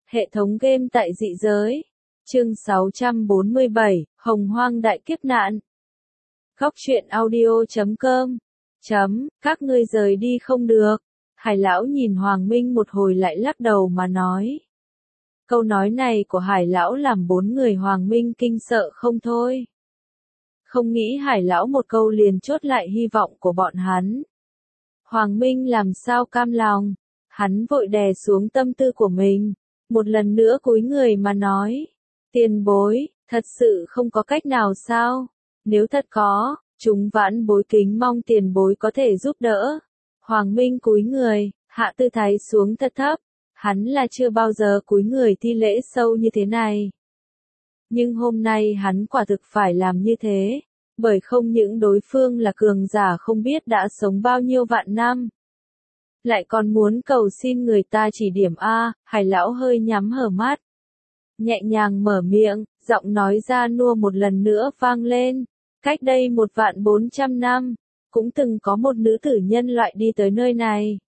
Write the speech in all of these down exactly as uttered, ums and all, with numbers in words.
Hệ thống game tại dị giới. Chương sáu trăm bốn mươi bảy, Hồng Hoang đại kiếp nạn. Góc truyện audio chấm com. Chấm, các ngươi rời đi không được. Hải lão nhìn Hoàng Minh một hồi lại lắc đầu mà nói. Câu nói này của Hải lão làm bốn người Hoàng Minh kinh sợ không thôi. Không nghĩ Hải lão một câu liền chốt lại hy vọng của bọn hắn. Hoàng Minh làm sao cam lòng, hắn vội đè xuống tâm tư của mình, một lần nữa cúi người mà nói. Tiền bối, thật sự không có cách nào sao? Nếu thật có, chúng vãn bối kính mong tiền bối có thể giúp đỡ. Hoàng Minh cúi người, hạ tư thái xuống thật thấp, hắn là chưa bao giờ cúi người thi lễ sâu như thế này. Nhưng hôm nay hắn quả thực phải làm như thế, bởi không những đối phương là cường giả không biết đã sống bao nhiêu vạn năm, lại còn muốn cầu xin người ta chỉ điểm A. Hải lão hơi nhắm hở mắt, nhẹ nhàng mở miệng, giọng nói ra nua một lần nữa vang lên. Cách đây một vạn bốn trăm năm, cũng từng có một nữ tử nhân loại đi tới nơi này.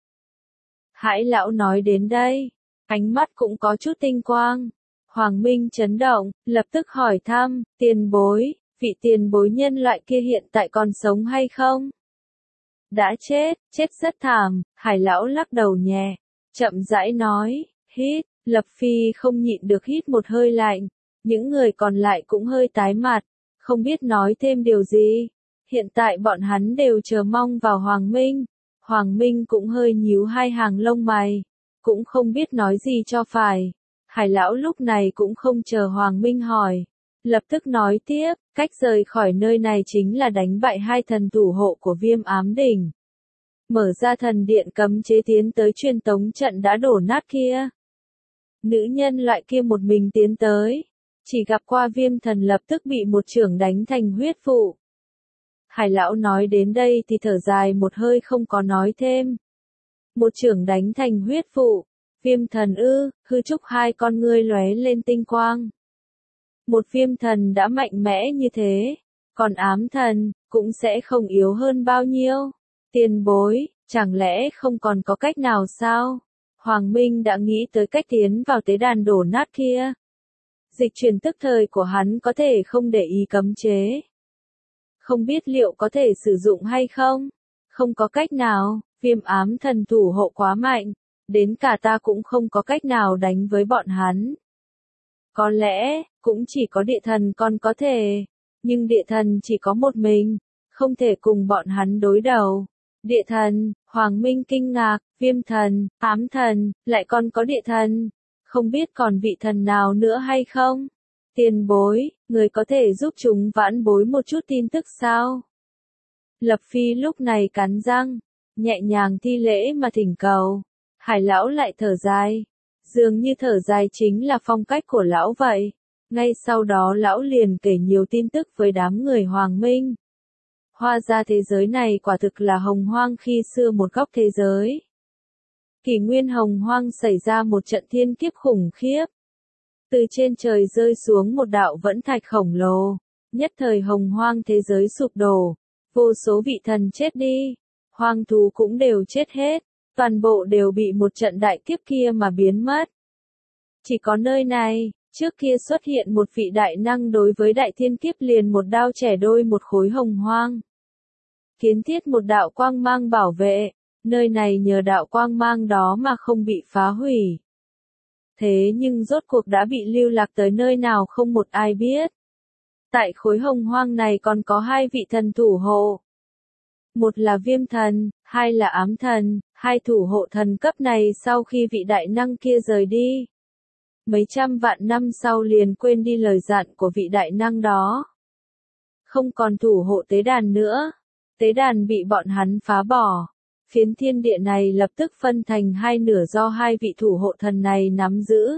Hải lão nói đến đây, ánh mắt cũng có chút tinh quang. Hoàng Minh chấn động, lập tức hỏi thăm, tiền bối, vị tiền bối nhân loại kia hiện tại còn sống hay không? Đã chết, chết rất thảm. Hải lão lắc đầu nhẹ, chậm rãi nói, hít. Lập Phi không nhịn được hít một hơi lạnh, những người còn lại cũng hơi tái mặt, không biết nói thêm điều gì. Hiện tại bọn hắn đều chờ mong vào Hoàng Minh. Hoàng Minh cũng hơi nhíu hai hàng lông mày, cũng không biết nói gì cho phải. Hải lão lúc này cũng không chờ Hoàng Minh hỏi, lập tức nói tiếp, cách rời khỏi nơi này chính là đánh bại hai thần thủ hộ của Viêm Ám Đỉnh, mở ra thần điện cấm chế tiến tới truyền tống trận đã đổ nát kia. Nữ nhân loại kia một mình tiến tới, chỉ gặp qua Viêm thần lập tức bị một chưởng đánh thành huyết vụ. Hải lão nói đến đây thì thở dài một hơi không có nói thêm. Một chưởng đánh thành huyết vụ, Viêm thần ư? Hư trúc hai con ngươi lóe lên tinh quang. Một Viêm thần đã mạnh mẽ như thế, còn ám thần cũng sẽ không yếu hơn bao nhiêu. Tiền bối, chẳng lẽ không còn có cách nào sao? Hoàng Minh đã nghĩ tới cách tiến vào tế đàn đổ nát kia. Dịch chuyển tức thời của hắn có thể không để ý cấm chế. Không biết liệu có thể sử dụng hay không? Không có cách nào, Viêm ám thần thủ hộ quá mạnh, đến cả ta cũng không có cách nào đánh với bọn hắn. Có lẽ, cũng chỉ có địa thần còn có thể, nhưng địa thần chỉ có một mình, không thể cùng bọn hắn đối đầu. Địa thần, Hoàng Minh kinh ngạc, Viêm thần, ám thần, lại còn có địa thần, không biết còn vị thần nào nữa hay không? Tiền bối, người có thể giúp chúng vãn bối một chút tin tức sao? Lập Phi lúc này cắn răng, nhẹ nhàng thi lễ mà thỉnh cầu. Hải lão lại thở dài, dường như thở dài chính là phong cách của lão vậy. Ngay sau đó lão liền kể nhiều tin tức với đám người Hoàng Minh. Hóa ra thế giới này quả thực là Hồng Hoang khi xưa một góc thế giới. Kỷ nguyên Hồng Hoang xảy ra một trận thiên kiếp khủng khiếp. Từ trên trời rơi xuống một đạo vẫn thạch khổng lồ, nhất thời Hồng Hoang thế giới sụp đổ, vô số vị thần chết đi, hoang thú cũng đều chết hết, toàn bộ đều bị một trận đại kiếp kia mà biến mất. Chỉ có nơi này, trước kia xuất hiện một vị đại năng đối với đại thiên kiếp liền một đao chẻ đôi một khối Hồng Hoang. Kiến thiết một đạo quang mang bảo vệ, nơi này nhờ đạo quang mang đó mà không bị phá hủy. Thế nhưng rốt cuộc đã bị lưu lạc tới nơi nào không một ai biết. Tại khối Hồng Hoang này còn có hai vị thần thủ hộ. Một là Viêm thần, hai là ám thần. Hai thủ hộ thần cấp này sau khi vị đại năng kia rời đi, mấy trăm vạn năm sau liền quên đi lời dặn của vị đại năng đó. Không còn thủ hộ tế đàn nữa. Tế đàn bị bọn hắn phá bỏ. Phiến thiên địa này lập tức phân thành hai nửa do hai vị thủ hộ thần này nắm giữ.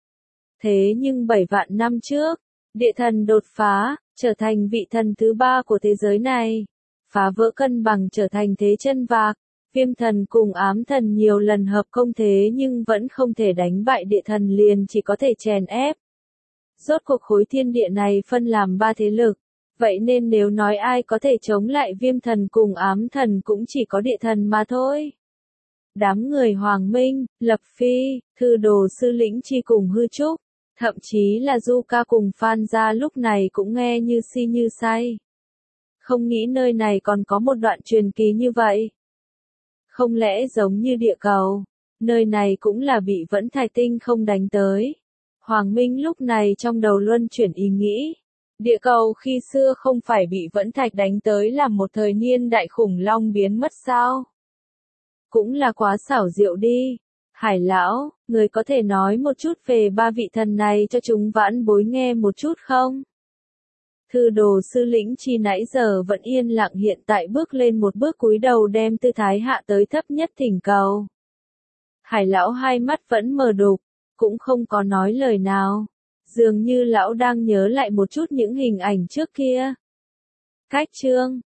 Thế nhưng bảy vạn năm trước, địa thần đột phá, trở thành vị thần thứ ba của thế giới này. Phá vỡ cân bằng trở thành thế chân vạc. Viêm thần cùng ám thần nhiều lần hợp công thế nhưng vẫn không thể đánh bại địa thần liền chỉ có thể chèn ép. Rốt cuộc khối thiên địa này phân làm ba thế lực. Vậy nên nếu nói ai có thể chống lại Viêm thần cùng ám thần cũng chỉ có địa thần mà thôi. Đám người Hoàng Minh, Lập Phi, Thư Đồ Sư Lĩnh Chi cùng Hư Trúc, thậm chí là Du Ca cùng Phan Gia lúc này cũng nghe như si như say. Không nghĩ nơi này còn có một đoạn truyền kỳ như vậy. Không lẽ giống như địa cầu, nơi này cũng là bị Vẫn Thạch Tinh không đánh tới. Hoàng Minh lúc này trong đầu luân chuyển ý nghĩ. Địa cầu khi xưa không phải bị Vẫn Thạch đánh tới làm một thời niên đại khủng long biến mất sao? Cũng là quá xảo diệu đi. Hải lão, người có thể nói một chút về ba vị thần này cho chúng vãn bối nghe một chút không? Thư Đồ Sư Lĩnh Chi nãy giờ vẫn yên lặng hiện tại bước lên một bước cúi đầu đem tư thái hạ tới thấp nhất thỉnh cầu. Hải lão hai mắt vẫn mờ đục, cũng không có nói lời nào. Dường như lão đang nhớ lại một chút những hình ảnh trước kia. Cách chương